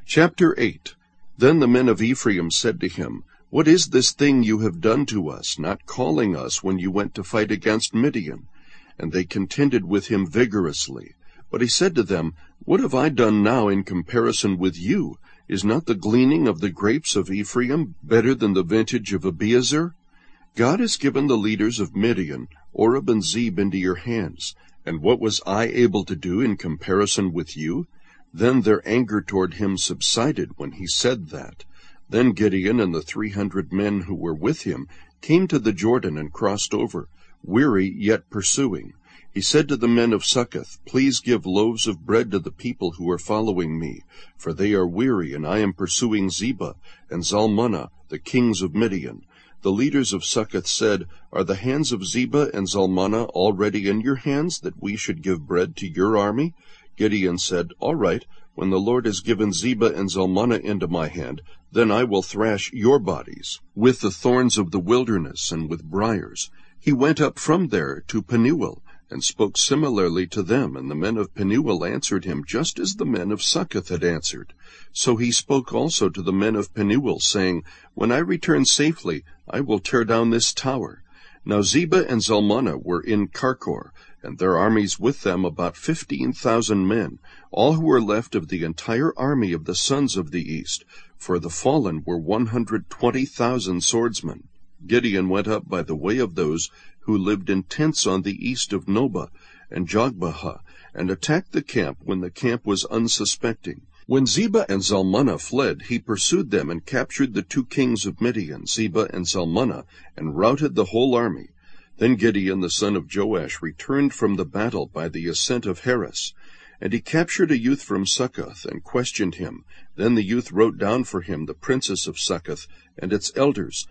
Chapter 8. Then the men of Ephraim said to him, What is this thing you have done to us, not calling us when you went to fight against Midian? And they contended with him vigorously. But he said to them, What have I done now in comparison with you? Is not the gleaning of the grapes of Ephraim better than the vintage of Abiezer? God has given the leaders of Midian, Oreb and Zeb, into your hands. And what was I able to do in comparison with you? Then their anger toward him subsided when he said that. Then Gideon and the 300 men who were with him came to the Jordan and crossed over, weary yet pursuing. He said to the men of Succoth, Please give loaves of bread to the people who are following me, for they are weary, and I am pursuing Zebah and Zalmunna, the kings of Midian. The leaders of Succoth said, Are the hands of Zebah and Zalmunna already in your hands, that we should give bread to your army? Gideon said, All right, when the Lord has given Zebah and Zalmunna into my hand, then I will thrash your bodies with the thorns of the wilderness and with briars. He went up from there to Penuel, and spoke similarly to them, and the men of Penuel answered him just as the men of Succoth had answered. So he spoke also to the men of Penuel, saying, When I return safely, I will tear down this tower. Now Zebah and Zalmunna were in Karkor, and their armies with them about 15,000 men, all who were left of the entire army of the sons of the east, for the fallen were 120,000 swordsmen. Gideon went up by the way of those who lived in tents on the east of Nobah and Jogbehah, and attacked the camp when the camp was unsuspecting. When Zebah and Zalmunna fled, he pursued them and captured the 2 kings of Midian, Zebah and Zalmunna, and routed the whole army. Then Gideon the son of Joash returned from the battle by the ascent of Heres. And he captured a youth from Succoth, and questioned him. Then the youth wrote down for him the princes of Succoth, and its elders,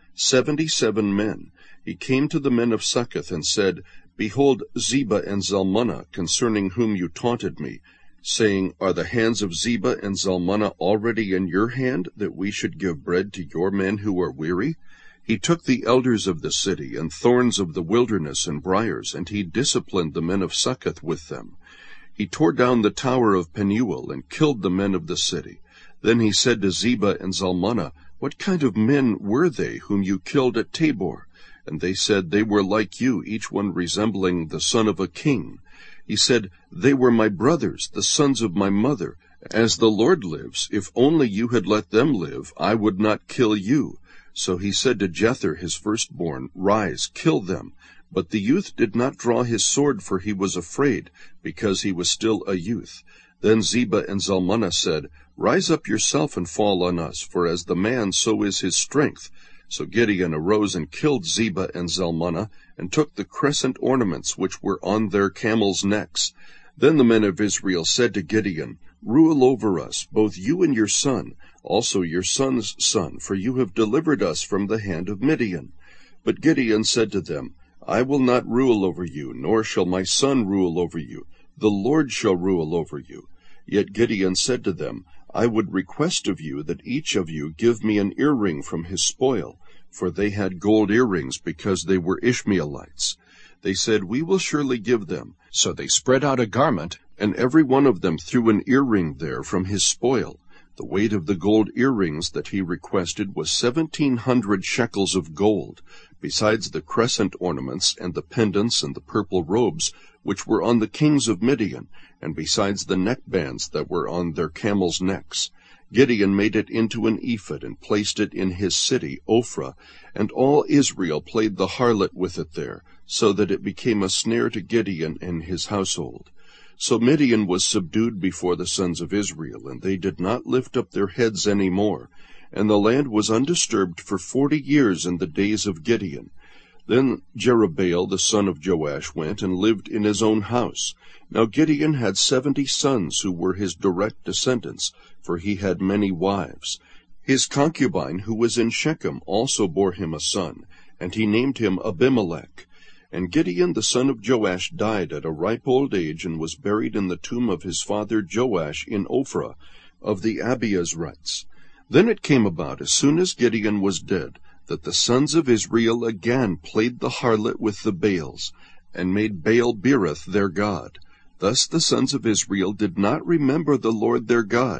77 men. He came to the men of Succoth, and said, Behold Zebah and Zalmunna, concerning whom you taunted me, saying, Are the hands of Zebah and Zalmunna already in your hand, that we should give bread to your men who are weary? He took the elders of the city, and thorns of the wilderness and briars, and he disciplined the men of Succoth with them. He tore down the tower of Penuel, and killed the men of the city. Then he said to Zebah and Zalmunna, What kind of men were they whom you killed at Tabor? And they said, They were like you, each one resembling the son of a king. He said, They were my brothers, the sons of my mother. As the Lord lives, if only you had let them live, I would not kill you. So he said to Jether his firstborn, Rise, kill them. But the youth did not draw his sword, for he was afraid, because he was still a youth. Then Zebah and Zalmunna said, Rise up yourself and fall on us, for as the man so is his strength. So Gideon arose and killed Zebah and Zalmunna, and took the crescent ornaments which were on their camels' necks. Then the men of Israel said to Gideon, Rule over us, both you and your son, also your son's son, for you have delivered us from the hand of Midian. But Gideon said to them, I will not rule over you, nor shall my son rule over you. The Lord shall rule over you. Yet Gideon said to them, I would request of you that each of you give me an earring from his spoil, for they had gold earrings, because they were Ishmaelites. They said, We will surely give them. So they spread out a garment, and every one of them threw an earring there from his spoil. The weight of the gold earrings that he requested was 1,700 shekels of gold, besides the crescent ornaments and the pendants and the purple robes which were on the kings of Midian, and besides the neckbands that were on their camels' necks. Gideon made it into an ephod, and placed it in his city, Ophrah, and all Israel played the harlot with it there, so that it became a snare to Gideon and his household. So Midian was subdued before the sons of Israel, and they did not lift up their heads any more. And the land was undisturbed for 40 years in the days of Gideon. Then Jerubbaal the son of Joash went and lived in his own house. Now Gideon had 70 sons who were his direct descendants, for he had many wives. His concubine, who was in Shechem, also bore him a son, and he named him Abimelech. And Gideon the son of Joash died at a ripe old age, and was buried in the tomb of his father Joash in Ophrah of the Abiezrites. Then it came about, as soon as Gideon was dead, that the sons of Israel again played the harlot with the Baals, and made Baal-berith their god. Thus the sons of Israel did not remember the Lord their God,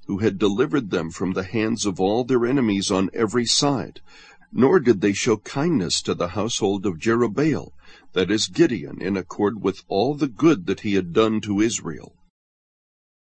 who had delivered them from the hands of all their enemies on every side, nor did they show kindness to the household of Jerubbaal, that is Gideon, in accord with all the good that he had done to Israel.